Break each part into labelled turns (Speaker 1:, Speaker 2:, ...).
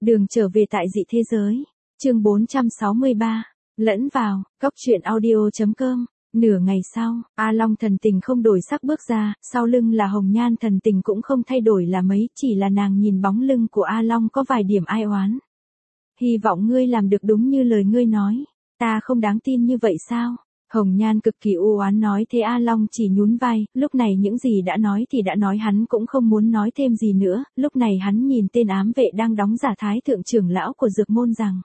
Speaker 1: Đường trở về tại dị thế giới. Chương 463. Lẫn vào, cốc truyện audio.com. Nửa ngày sau, A Long thần tình không đổi sắc bước ra, sau lưng là Hồng Nhan thần tình cũng không thay đổi là mấy, chỉ là nàng nhìn bóng lưng của A Long có vài điểm ai oán. Hy vọng ngươi làm được đúng như lời ngươi nói. Ta không đáng tin như vậy sao? Hồng Nhan cực kỳ u oán nói thế. A Long chỉ nhún vai, lúc này những gì đã nói thì đã nói, hắn cũng không muốn nói thêm gì nữa. Lúc này hắn nhìn tên ám vệ đang đóng giả thái thượng trưởng lão của Dược môn rằng: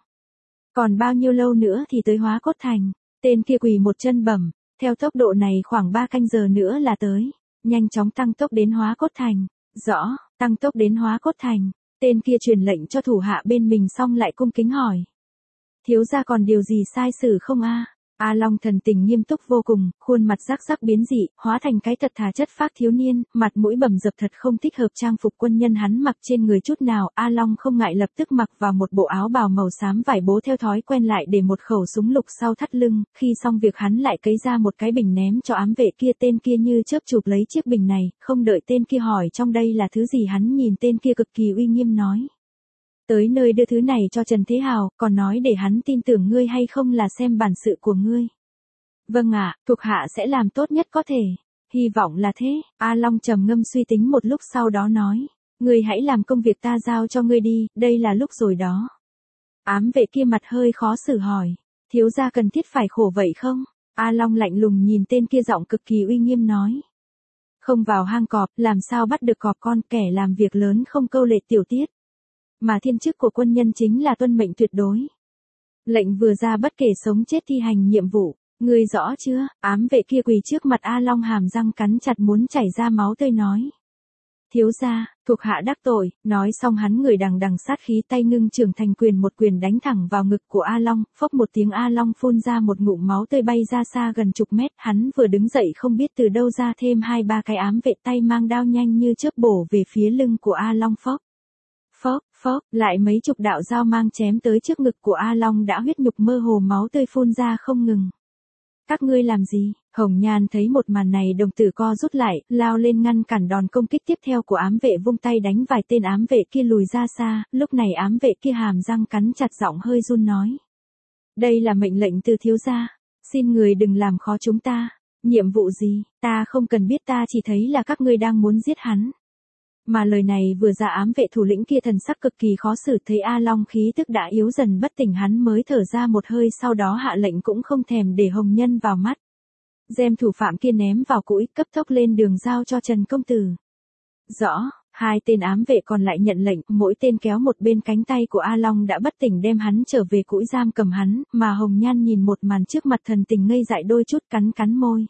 Speaker 1: còn bao nhiêu lâu nữa thì tới Hóa Cốt Thành? Tên kia quỳ một chân bẩm: theo tốc độ này khoảng 3 canh giờ nữa là tới. Nhanh chóng tăng tốc đến Hóa Cốt Thành. Rõ, tăng tốc đến Hóa Cốt Thành. Tên kia truyền lệnh cho thủ hạ bên mình xong lại cung kính hỏi: thiếu gia còn điều gì sai sử không a? A Long thần tình nghiêm túc vô cùng, khuôn mặt rắc rắc biến dị, hóa thành cái thật thà chất phác thiếu niên, mặt mũi bầm dập thật không thích hợp trang phục quân nhân hắn mặc trên người chút nào. A Long không ngại lập tức mặc vào một bộ áo bào màu xám vải bố, theo thói quen lại để một khẩu súng lục sau thắt lưng, khi xong việc hắn lại cấy ra một cái bình ném cho ám vệ kia. Tên kia như chớp chụp lấy chiếc bình này, không đợi tên kia hỏi trong đây là thứ gì, hắn nhìn tên kia cực kỳ uy nghiêm nói: tới nơi đưa thứ này cho Trần Thế Hào, còn nói để hắn tin tưởng ngươi hay không là xem bản sự của ngươi. Vâng ạ, thuộc hạ sẽ làm tốt nhất có thể. Hy vọng là thế. A Long trầm ngâm suy tính một lúc sau đó nói: ngươi hãy làm công việc ta giao cho ngươi đi, đây là lúc rồi đó. Ám vệ kia mặt hơi khó xử hỏi: thiếu gia cần thiết phải khổ vậy không? A Long lạnh lùng nhìn tên kia, giọng cực kỳ uy nghiêm nói: không vào hang cọp, làm sao bắt được cọp con, kẻ làm việc lớn không câu lệ tiểu tiết. Mà thiên chức của quân nhân chính là tuân mệnh tuyệt đối. Lệnh vừa ra bất kể sống chết thi hành nhiệm vụ, ngươi rõ chưa? Ám vệ kia quỳ trước mặt A Long, hàm răng cắn chặt muốn chảy ra máu tươi nói: thiếu gia, thuộc hạ đắc tội. Nói xong hắn người đằng đằng sát khí, tay ngưng trường thành quyền, một quyền đánh thẳng vào ngực của A Long. Phốc một tiếng, A Long phun ra một ngụm máu tươi bay ra xa gần chục mét. Hắn vừa đứng dậy không biết từ đâu ra thêm 2-3 cái ám vệ tay mang đao nhanh như chớp bổ về phía lưng của A Long. Phốc, lại mấy chục đạo dao mang chém tới trước ngực của A Long, đã huyết nhục mơ hồ, máu tươi phun ra không ngừng. Các ngươi làm gì? Hồng Nhan thấy một màn này đồng tử co rút lại, lao lên ngăn cản đòn công kích tiếp theo của ám vệ, vung tay đánh vài tên ám vệ kia lùi ra xa. Lúc này ám vệ kia hàm răng cắn chặt, giọng hơi run nói: đây là mệnh lệnh từ thiếu gia, xin người đừng làm khó chúng ta. Nhiệm vụ gì? Ta không cần biết, ta chỉ thấy là các ngươi đang muốn giết hắn. Mà lời này vừa ra, ám vệ thủ lĩnh kia thần sắc cực kỳ khó xử, thấy A Long khí tức đã yếu dần bất tỉnh, hắn mới thở ra một hơi, sau đó hạ lệnh cũng không thèm để Hồng Nhân vào mắt. Đem thủ phạm kia ném vào cũi, cấp tốc lên đường giao cho Trần công tử. Rõ. Hai tên ám vệ còn lại nhận lệnh, mỗi tên kéo một bên cánh tay của A Long đã bất tỉnh, đem hắn trở về cũi giam cầm hắn. Mà Hồng Nhan nhìn một màn trước mặt thần tình ngây dại đôi chút, cắn môi.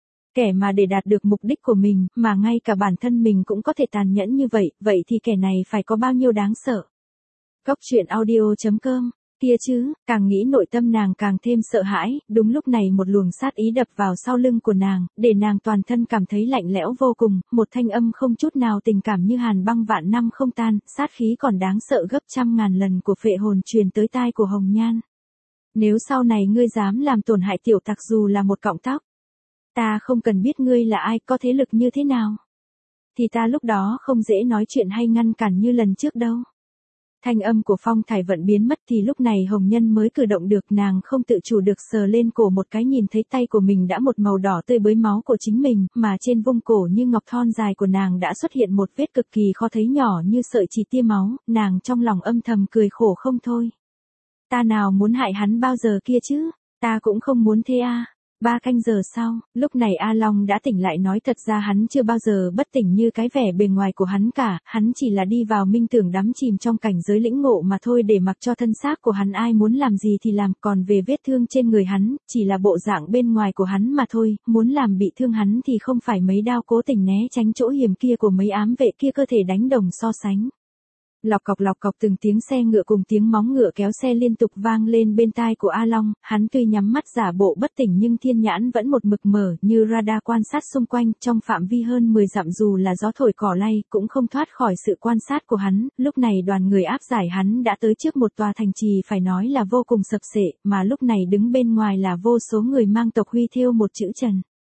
Speaker 1: Kẻ mà để đạt được mục đích của mình, mà ngay cả bản thân mình cũng có thể tàn nhẫn như vậy, vậy thì kẻ này phải có bao nhiêu đáng sợ. Cốc truyện audio.com. Kia chứ, càng nghĩ nội tâm nàng càng thêm sợ hãi. Đúng lúc này một luồng sát ý đập vào sau lưng của nàng, để nàng toàn thân cảm thấy lạnh lẽo vô cùng. Một thanh âm không chút nào tình cảm, như hàn băng vạn năm không tan, sát khí còn đáng sợ gấp trăm ngàn lần của phệ hồn truyền tới tai của Hồng Nhan. Nếu sau này ngươi dám làm tổn hại tiểu tặc dù là một cọng tóc, ta không cần biết ngươi là ai, có thế lực như thế nào, thì ta lúc đó không dễ nói chuyện hay ngăn cản như lần trước đâu. Thanh âm của Phong Thải Vận biến mất thì lúc này Hồng Nhân mới cử động được, nàng không tự chủ được sờ lên cổ một cái, nhìn thấy tay của mình đã một màu đỏ tươi bới máu của chính mình, mà trên vung cổ như ngọc thon dài của nàng đã xuất hiện một vết cực kỳ khó thấy nhỏ như sợi chỉ tia máu. Nàng trong lòng âm thầm cười khổ không thôi. Ta nào muốn hại hắn bao giờ kia chứ, ta cũng không muốn thế a. 3 canh giờ sau, lúc này A Long đã tỉnh lại, nói thật ra hắn chưa bao giờ bất tỉnh như cái vẻ bề ngoài của hắn cả, hắn chỉ là đi vào minh tưởng đắm chìm trong cảnh giới lĩnh ngộ mà thôi, để mặc cho thân xác của hắn ai muốn làm gì thì làm, còn về vết thương trên người hắn, chỉ là bộ dạng bên ngoài của hắn mà thôi, muốn làm bị thương hắn thì không phải mấy đao cố tình né tránh chỗ hiểm kia của mấy ám vệ kia cơ thể đánh đồng so sánh. Lọc cọc từng tiếng xe ngựa cùng tiếng móng ngựa kéo xe liên tục vang lên bên tai của A Long, hắn tuy nhắm mắt giả bộ bất tỉnh nhưng thiên nhãn vẫn một mực mở như radar quan sát xung quanh, trong phạm vi hơn 10 dặm dù là gió thổi cỏ lay cũng không thoát khỏi sự quan sát của hắn. Lúc này đoàn người áp giải hắn đã tới trước một tòa thành trì phải nói là vô cùng sập sệ, mà lúc này đứng bên ngoài là vô số người mang tộc huy thêu một chữ Trần.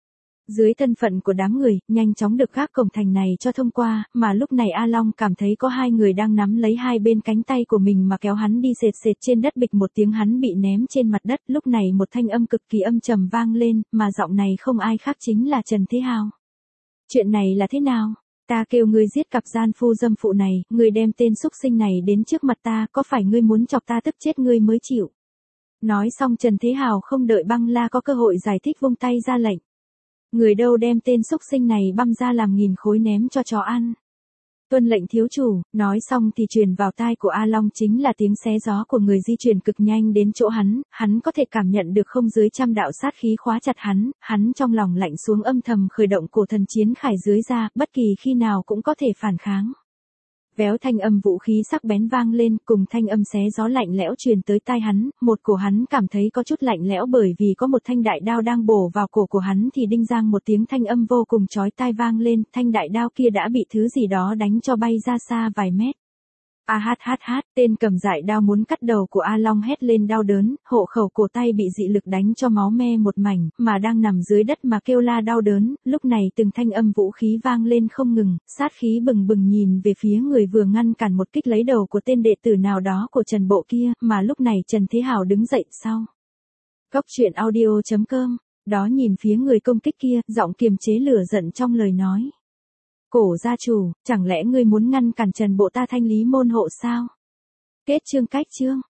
Speaker 1: Dưới thân phận của đám người, nhanh chóng được gác cổng thành này cho thông qua, mà lúc này A Long cảm thấy có hai người đang nắm lấy hai bên cánh tay của mình mà kéo hắn đi sệt sệt trên đất, bịch một tiếng hắn bị ném trên mặt đất. Lúc này một thanh âm cực kỳ âm trầm vang lên, mà giọng này không ai khác chính là Trần Thế Hào. Chuyện này là thế nào? Ta kêu ngươi giết cặp gian phu dâm phụ này, ngươi đem tên xúc sinh này đến trước mặt ta, có phải ngươi muốn chọc ta tức chết ngươi mới chịu? Nói xong Trần Thế Hào không đợi Băng La có cơ hội giải thích vung tay ra lệnh. Người đâu đem tên xúc sinh này băm ra làm nghìn khối ném cho chó ăn. Tuân lệnh thiếu chủ, nói xong thì truyền vào tai của A Long chính là tiếng xé gió của người di chuyển cực nhanh đến chỗ hắn có thể cảm nhận được không dưới trăm đạo sát khí khóa chặt hắn trong lòng lạnh xuống âm thầm khởi động cổ thần chiến khải dưới ra, bất kỳ khi nào cũng có thể phản kháng. Véo thanh âm vũ khí sắc bén vang lên, cùng thanh âm xé gió lạnh lẽo truyền tới tai hắn, một cổ hắn cảm thấy có chút lạnh lẽo bởi vì có một thanh đại đao đang bổ vào cổ của hắn thì đinh giang một tiếng thanh âm vô cùng chói tai vang lên, thanh đại đao kia đã bị thứ gì đó đánh cho bay ra xa vài mét. Tên cầm dại đao muốn cắt đầu của A Long hét lên đau đớn, hộ khẩu cổ tay bị dị lực đánh cho máu me một mảnh, mà đang nằm dưới đất mà kêu la đau đớn. Lúc này từng thanh âm vũ khí vang lên không ngừng, sát khí bừng bừng nhìn về phía người vừa ngăn cản một kích lấy đầu của tên đệ tử nào đó của Trần Bộ kia, mà lúc này Trần Thế Hào đứng dậy sau. Góc truyện audio.com, đó nhìn phía người công kích kia, giọng kiềm chế lửa giận trong lời nói. Cổ gia chủ, chẳng lẽ ngươi muốn ngăn cản Trần Bộ ta thanh lý môn hộ sao? Kết chương cách chương.